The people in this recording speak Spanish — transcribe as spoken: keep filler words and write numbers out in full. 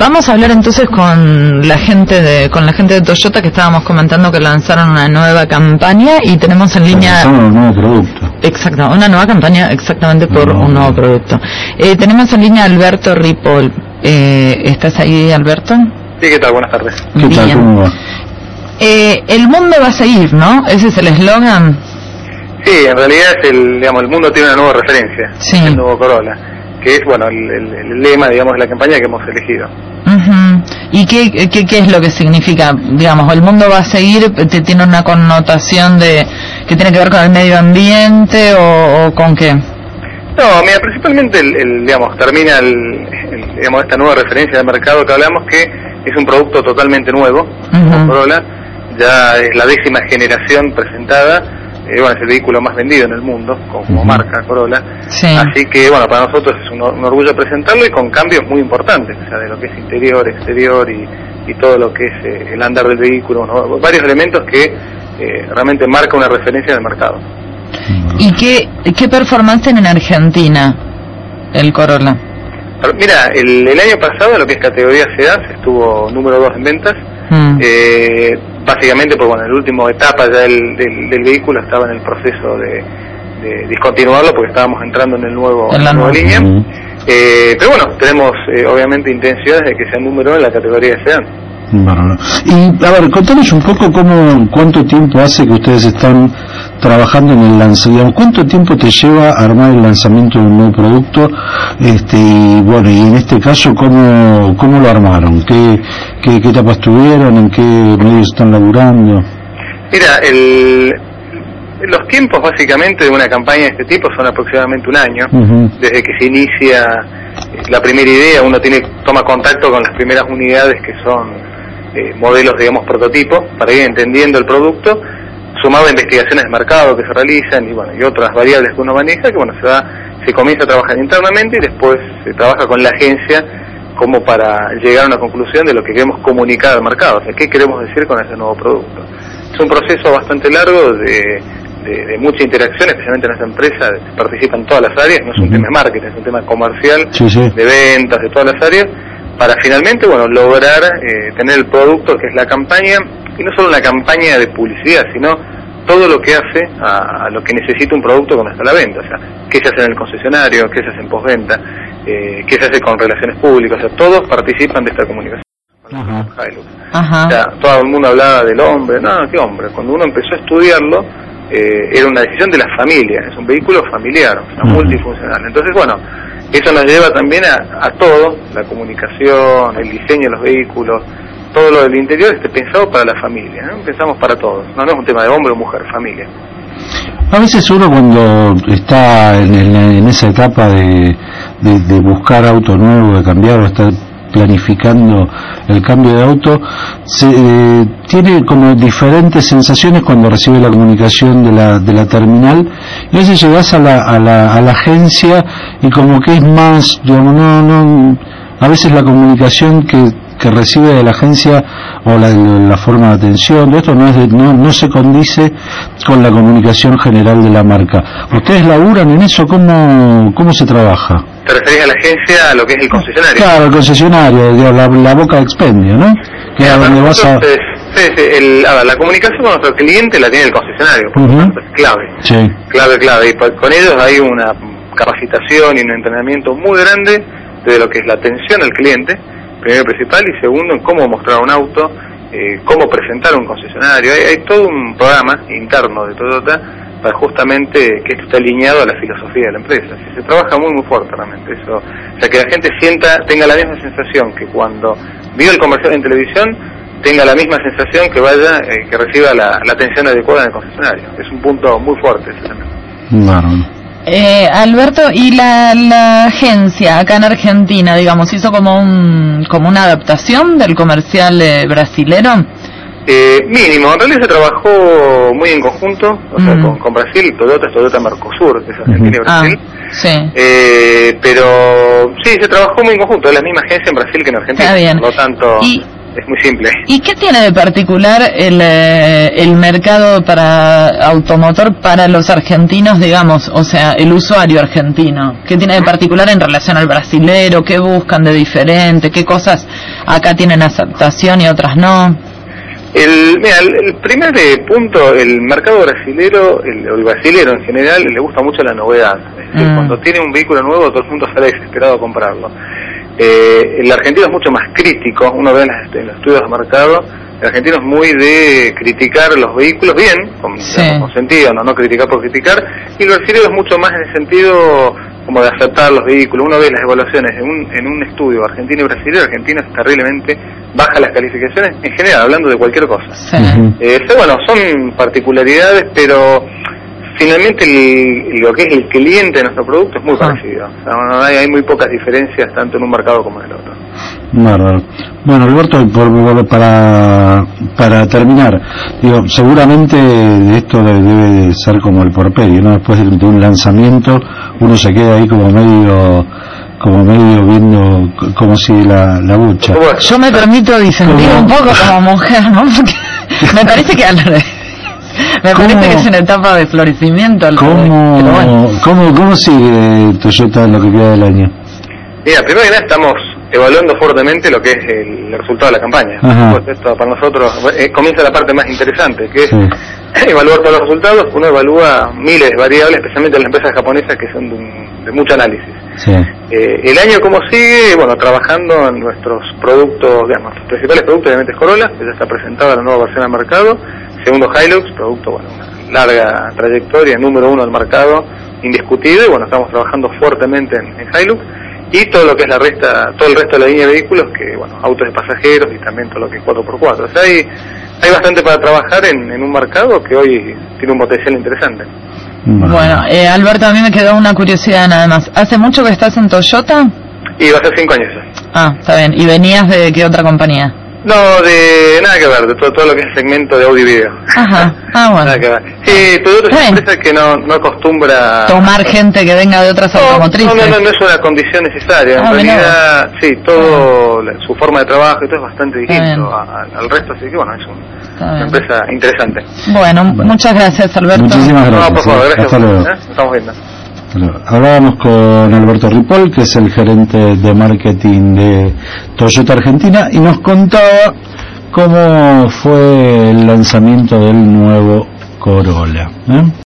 vamos a hablar entonces con la gente de con la gente de Toyota, que estábamos comentando que lanzaron una nueva campaña y tenemos en línea un nuevo producto. Exacto, una nueva campaña exactamente por no, un nuevo producto. Eh, tenemos en línea a Alberto Ripoll. Eh, ¿Estás ahí, Alberto? Sí, ¿qué tal? Buenas tardes. ¿Qué Bien. tal? ¿Cómo va? Eh, el mundo va a seguir, ¿no? Ese es el eslogan. Sí, en realidad es el, digamos, el mundo tiene una nueva referencia, Sí. el nuevo Corolla, que es, bueno, el, el, el lema, digamos, de la campaña que hemos elegido. Uh-huh. ¿Y qué, qué, qué es lo que significa? Digamos, el mundo va a seguir, te, tiene una connotación de que tiene que ver con el medio ambiente o, o con qué? No, mira, principalmente, el, el digamos, termina el, el, digamos, esta nueva referencia de mercado que hablamos, que es un producto totalmente nuevo, Uh-huh. el Corolla, ya es la décima generación presentada. Eh, bueno, es el vehículo más vendido en el mundo, como, como marca Corolla. Sí. Así que, bueno, para nosotros es un, un orgullo presentarlo y con cambios muy importantes, o sea, de lo que es interior, exterior y, y todo lo que es eh, el andar del vehículo, ¿no? Varios elementos que eh, realmente marca una referencia del mercado. ¿Y qué, qué performance tiene en Argentina el Corolla? Pero, mira, el, el año pasado, lo que es categoría sedán, se estuvo número dos en ventas. Mm. Eh, básicamente, pues bueno, en la última etapa ya del, del, del vehículo estaba en el proceso de, de discontinuarlo porque estábamos entrando en el nuevo, En la nueva nueva. línea. Uh-huh. Eh, pero bueno, tenemos eh, obviamente intenciones de que sea número en la categoría de sedán. Bárbaro. Y, a ver, contanos un poco cómo, cuánto tiempo hace que ustedes están trabajando en el lanzamiento, cuánto tiempo te lleva armar el lanzamiento de un nuevo producto, este, y bueno, y en este caso, cómo, cómo lo armaron, qué, qué, qué etapas tuvieron, en qué medios están laburando. Mira, el, los tiempos básicamente de una campaña de este tipo son aproximadamente un año. Uh-huh. Desde que se inicia la primera idea, uno tiene toma contacto con las primeras unidades que son eh, modelos, digamos, prototipos, para ir entendiendo el producto, sumado a investigaciones de mercado que se realizan y bueno, y otras variables que uno maneja, que bueno, se va, se comienza a trabajar internamente y después se trabaja con la agencia como para llegar a una conclusión de lo que queremos comunicar al mercado, o sea, qué queremos decir con ese nuevo producto. Es un proceso bastante largo de, de, de mucha interacción, especialmente en esta empresa, participan en todas las áreas, no es un Uh-huh. tema de marketing, es un tema comercial, Sí, sí. de ventas, de todas las áreas, para finalmente, bueno, lograr eh, tener el producto que es la campaña, y no solo una campaña de publicidad, sino todo lo que hace a, a lo que necesita un producto cuando está a la venta, o sea, qué se hace en el concesionario, qué se hace en postventa, eh, qué se hace con relaciones públicas, o sea, todos participan de esta comunicación. Ajá. Hilux. Ajá. O sea, todo el mundo hablaba del hombre, no, qué hombre, cuando uno empezó a estudiarlo, eh, era una decisión de la familia, es un vehículo familiar, o sea, Ujú. multifuncional. Entonces, bueno, eso nos lleva también a, a todo, la comunicación, el diseño de los vehículos, todo lo del interior esté pensado para la familia, ¿no? Pensamos para todos, no, no es un tema de hombre o mujer, familia. A veces uno cuando está en, el, en esa etapa de, de, de buscar auto nuevo, de cambiar o estar planificando el cambio de auto, se, eh, tiene como diferentes sensaciones cuando recibe la comunicación de la, de la terminal, y a veces llegas a la, a la, a la agencia y como que es más, digamos, no, no, a veces la comunicación que que recibe de la agencia o la, la forma de atención, de esto no es de, no, no se condice con la comunicación general de la marca. ¿Ustedes laburan en eso? ¿Cómo, cómo se trabaja? ¿Te referís a la agencia, a lo que es el concesionario? Claro, el concesionario, digamos, la, la boca de expendio, ¿no? Que es a donde vas a... Entonces, sí, sí, el, a ver, la comunicación con nuestro cliente la tiene el concesionario, por Uh-huh. supuesto, es clave. Sí. Clave, clave. Y pa- con ellos hay una capacitación y un entrenamiento muy grande de lo que es la atención al cliente, primero y principal, y segundo, en cómo mostrar un auto, eh, cómo presentar un concesionario. Hay, hay todo un programa interno de Toyota para justamente que esto esté alineado a la filosofía de la empresa. Si se trabaja muy, muy fuerte realmente eso. O sea, que la gente sienta, tenga la misma sensación que cuando vio el comercial en televisión, tenga la misma sensación que vaya, eh, que reciba la, la atención adecuada en el concesionario. Es un punto muy fuerte ese también. Bueno. Eh, Alberto, ¿y la, la agencia acá en Argentina, digamos, hizo como un como una adaptación del comercial eh, brasilero? Eh, mínimo, en realidad se trabajó muy en conjunto, o sea, Mm. con, con Brasil, Toyota es Toyota Mercosur, que es Argentina y Brasil. Ah, sí. Eh, pero sí, se trabajó muy en conjunto, es la misma agencia en Brasil que en Argentina, Está bien. por lo tanto Y- es muy simple. ¿Y qué tiene de particular el, eh, el mercado para automotor para los argentinos, digamos, o sea, el usuario argentino? ¿Qué tiene de particular en relación al brasilero? ¿Qué buscan de diferente? ¿Qué cosas acá tienen aceptación y otras no? El, mira, el, el primer eh, punto, el mercado brasilero, el, el brasilero en general, le gusta mucho la novedad. Es decir, mm. cuando tiene un vehículo nuevo, todo el mundo sale desesperado a comprarlo. Eh, el argentino es mucho más crítico, uno ve en, las, en los estudios de mercado, el argentino es muy de criticar los vehículos bien, con, sí. digamos, con sentido, no, no criticar por criticar, y el brasilero es mucho más en el sentido como de aceptar los vehículos. Uno ve las evaluaciones en un, en un estudio argentino y brasileño, Argentina es terriblemente baja las calificaciones, en general, hablando de cualquier cosa. Sí. Eh, sí, bueno, son particularidades, pero finalmente el, lo que es el cliente de nuestro producto es muy ah. parecido. O sea, no hay, hay muy pocas diferencias tanto en un mercado como en el otro. Bárbaro. Bueno, Alberto, por, para para terminar, digo, seguramente esto debe ser como el porperio, ¿no? Después de un lanzamiento, uno se queda ahí como medio como medio viendo cómo sigue la, la bucha. Yo me permito disentir un poco como mujer, ¿no? Porque me parece que me parece que es una etapa de florecimiento. ¿Cómo, de, bueno. ¿cómo, ¿Cómo sigue Toyota en lo que queda del año? Mira, primero que nada estamos evaluando fuertemente lo que es el, el resultado de la campaña. Pues esto para nosotros eh, comienza la parte más interesante, que es sí. evaluar todos los resultados. Uno evalúa miles de variables, especialmente las empresas japonesas que son de, un, de mucho análisis. Sí. Eh, el año como sigue, bueno, trabajando en nuestros productos, digamos, los principales productos obviamente es Corolla, que ya está presentada la nueva versión al mercado. Segundo, Hilux, producto, bueno, una larga trayectoria, número uno del mercado, indiscutible. Bueno, estamos trabajando fuertemente en, en Hilux. Y todo lo que es la resta, todo el resto de la línea de vehículos, que bueno, autos de pasajeros y también todo lo que es cuatro por cuatro. O sea, hay, hay bastante para trabajar en, en un mercado que hoy tiene un potencial interesante. Bueno, eh, Alberto, a mí me quedó una curiosidad nada más. ¿Hace mucho que estás en Toyota? Y va a ser cinco años ya. Ah, está bien. ¿Y venías de qué otra compañía? No, de nada que ver, de todo, todo lo que es el segmento de audio y video. Ajá, ah, bueno. Nada que ver. Sí, Toyota es una empresa que no, no acostumbra... Tomar gente que venga de otras no, automotrices. No, no, no, no es una condición necesaria. En ah, realidad, no. sí, todo, ah. su forma de trabajo y todo es bastante distinto a, al resto, así que bueno, es un, una empresa interesante. Bueno, bueno, muchas gracias, Alberto. Muchísimas gracias. No, por favor, gracias. Hasta luego. ¿eh? Nos estamos viendo. Hablábamos con Alberto Ripoll, que es el gerente de marketing de Toyota Argentina, y nos contaba cómo fue el lanzamiento del nuevo Corolla, ¿eh?